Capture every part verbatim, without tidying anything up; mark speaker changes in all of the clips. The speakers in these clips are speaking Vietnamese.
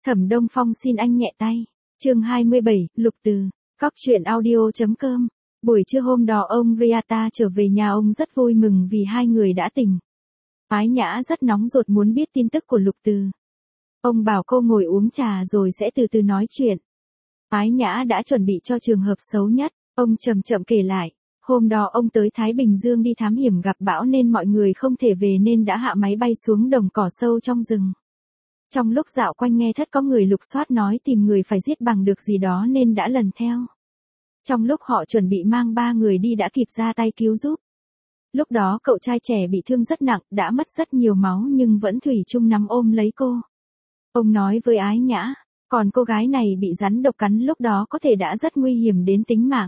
Speaker 1: Thẩm Đông Phong xin anh nhẹ tay. Chương hai mươi bảy, Lục Từ. Cóc truyện audio chấm com. Buổi trưa hôm đó ông Riata trở về nhà ông rất vui mừng vì hai người đã tỉnh. Ái Nhã rất nóng ruột muốn biết tin tức của Lục Từ. Ông bảo cô ngồi uống trà rồi sẽ từ từ nói chuyện. Ái Nhã đã chuẩn bị cho trường hợp xấu nhất, ông chậm chậm kể lại. Hôm đó ông tới Thái Bình Dương đi thám hiểm gặp bão nên mọi người không thể về nên đã hạ máy bay xuống đồng cỏ sâu trong rừng. Trong lúc dạo quanh nghe thất có người lục soát nói tìm người phải giết bằng được gì đó nên đã lần theo. Trong lúc họ chuẩn bị mang ba người đi đã kịp ra tay cứu giúp. Lúc đó cậu trai trẻ bị thương rất nặng, đã mất rất nhiều máu nhưng vẫn thủy chung nắm ôm lấy cô. Ông nói với Ái Nhã, còn cô gái này bị rắn độc cắn lúc đó có thể đã rất nguy hiểm đến tính mạng.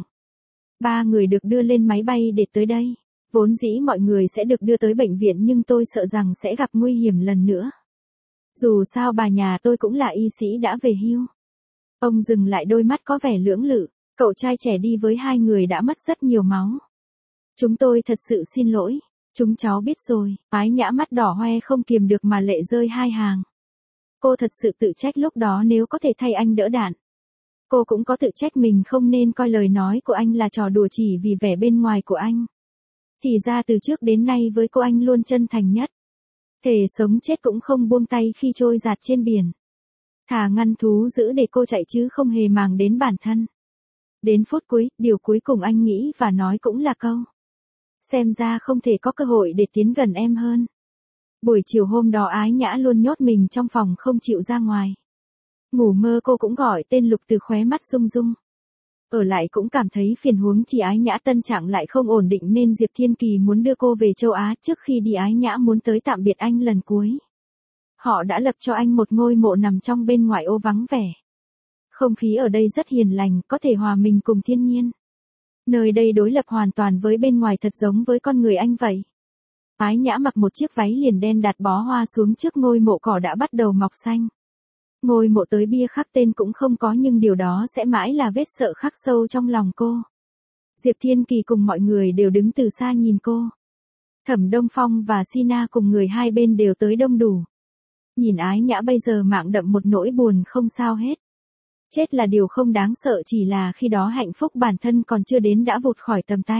Speaker 1: Ba người được đưa lên máy bay để tới đây. Vốn dĩ mọi người sẽ được đưa tới bệnh viện nhưng tôi sợ rằng sẽ gặp nguy hiểm lần nữa. Dù sao bà nhà tôi cũng là y sĩ đã về hưu. Ông dừng lại đôi mắt có vẻ lưỡng lự, cậu trai trẻ đi với hai người đã mất rất nhiều máu. Chúng tôi thật sự xin lỗi, chúng cháu biết rồi. Ái Nhã mắt đỏ hoe không kiềm được mà lệ rơi hai hàng. Cô thật sự tự trách lúc đó nếu có thể thay anh đỡ đạn. Cô cũng có tự trách mình không nên coi lời nói của anh là trò đùa chỉ vì vẻ bên ngoài của anh. Thì ra từ trước đến nay với cô anh luôn chân thành nhất. Thề sống chết cũng không buông tay khi trôi dạt trên biển. Thà ngăn thú giữ để cô chạy chứ không hề màng đến bản thân. Đến phút cuối, điều cuối cùng anh nghĩ và nói cũng là câu. Xem ra không thể có cơ hội để tiến gần em hơn. Buổi chiều hôm đó Ái Nhã luôn nhốt mình trong phòng không chịu ra ngoài. Ngủ mơ cô cũng gọi tên Lục Từ, khóe mắt rung rung. Ở lại cũng cảm thấy phiền, huống chi Ái Nhã tâm trạng lại không ổn định nên Diệp Thiên Kỳ muốn đưa cô về châu Á. Trước khi đi Ái Nhã muốn tới tạm biệt anh lần cuối. Họ đã lập cho anh một ngôi mộ nằm trong bên ngoại ô vắng vẻ. Không khí ở đây rất hiền lành, có thể hòa mình cùng thiên nhiên. Nơi đây đối lập hoàn toàn với bên ngoài, thật giống với con người anh vậy. Ái Nhã mặc một chiếc váy liền đen đặt bó hoa xuống trước ngôi mộ, cỏ đã bắt đầu mọc xanh. Ngôi mộ tới bia khắc tên cũng không có nhưng điều đó sẽ mãi là vết sợ khắc sâu trong lòng cô. Diệp Thiên Kỳ cùng mọi người đều đứng từ xa nhìn cô. Thẩm Đông Phong và Sina cùng người hai bên đều tới đông đủ. Nhìn Ái Nhã bây giờ mạng đậm một nỗi buồn không sao hết. Chết là điều không đáng sợ, chỉ là khi đó hạnh phúc bản thân còn chưa đến đã vụt khỏi tầm tay.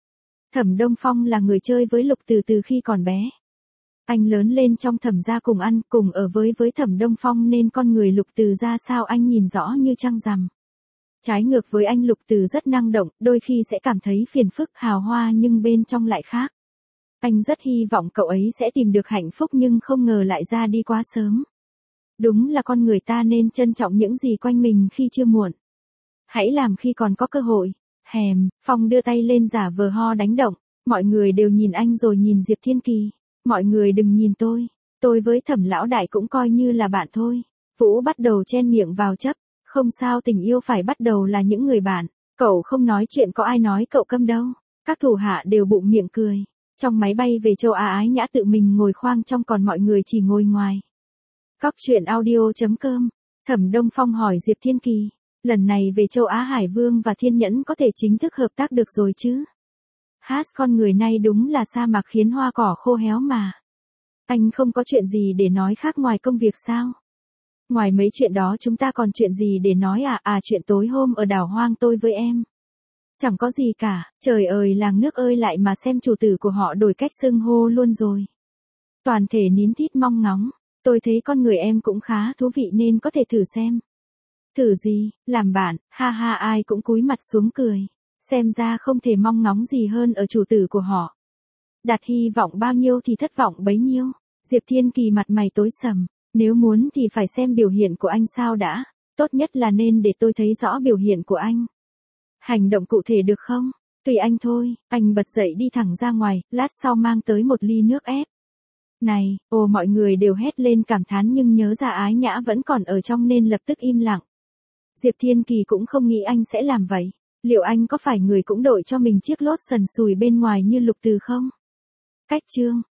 Speaker 1: Thẩm Đông Phong là người chơi với Lục Từ từ khi còn bé. Anh lớn lên trong Thẩm gia cùng ăn, cùng ở với với Thẩm Đông Phong nên con người Lục Từ ra sao anh nhìn rõ như trăng rằm. Trái ngược với anh, Lục Từ rất năng động, đôi khi sẽ cảm thấy phiền phức hào hoa nhưng bên trong lại khác. Anh rất hy vọng cậu ấy sẽ tìm được hạnh phúc nhưng không ngờ lại ra đi quá sớm. Đúng là con người ta nên trân trọng những gì quanh mình khi chưa muộn. Hãy làm khi còn có cơ hội. Hèm, Phong đưa tay lên giả vờ ho đánh động. Mọi người đều nhìn anh rồi nhìn Diệp Thiên Kỳ. Mọi người đừng nhìn tôi. Tôi với Thẩm lão đại cũng coi như là bạn thôi. Vũ bắt đầu chen miệng vào chấp. Không sao, tình yêu phải bắt đầu là những người bạn. Cậu không nói chuyện có ai nói cậu câm đâu. Các thủ hạ đều bụng miệng cười. Trong máy bay về châu Á, Ái Nhã tự mình ngồi khoang trong còn mọi người chỉ ngồi ngoài. Cóc truyện audio chấm com. Thẩm Đông Phong hỏi Diệp Thiên Kỳ. Lần này về châu Á Hải Vương và Thiên Nhẫn có thể chính thức hợp tác được rồi chứ? Hát, con người nay đúng là sa mạc khiến hoa cỏ khô héo mà. Anh không có chuyện gì để nói khác ngoài công việc sao? Ngoài mấy chuyện đó chúng ta còn chuyện gì để nói à? À, chuyện tối hôm ở đảo hoang tôi với em. Chẳng có gì cả, trời ơi làng nước ơi, lại mà xem chủ tử của họ đổi cách xưng hô luôn rồi. Toàn thể nín thít mong ngóng. Tôi thấy con người em cũng khá thú vị nên có thể thử xem. Thử gì, làm bạn, ha ha, ai cũng cúi mặt xuống cười. Xem ra không thể mong ngóng gì hơn ở chủ tử của họ. Đặt hy vọng bao nhiêu thì thất vọng bấy nhiêu. Diệp Thiên Kỳ mặt mày tối sầm. Nếu muốn thì phải xem biểu hiện của anh sao đã. Tốt nhất là nên để tôi thấy rõ biểu hiện của anh. Hành động cụ thể được không? Tùy anh thôi. Anh bật dậy đi thẳng ra ngoài, lát sau mang tới một ly nước ép. Này, ồ, mọi người đều hét lên cảm thán nhưng nhớ ra Ái Nhã vẫn còn ở trong nên lập tức im lặng. Diệp Thiên Kỳ cũng không nghĩ anh sẽ làm vậy. Liệu anh có phải người cũng đội cho mình chiếc lốt sần sùi bên ngoài như Lục Từ không? Cách chương.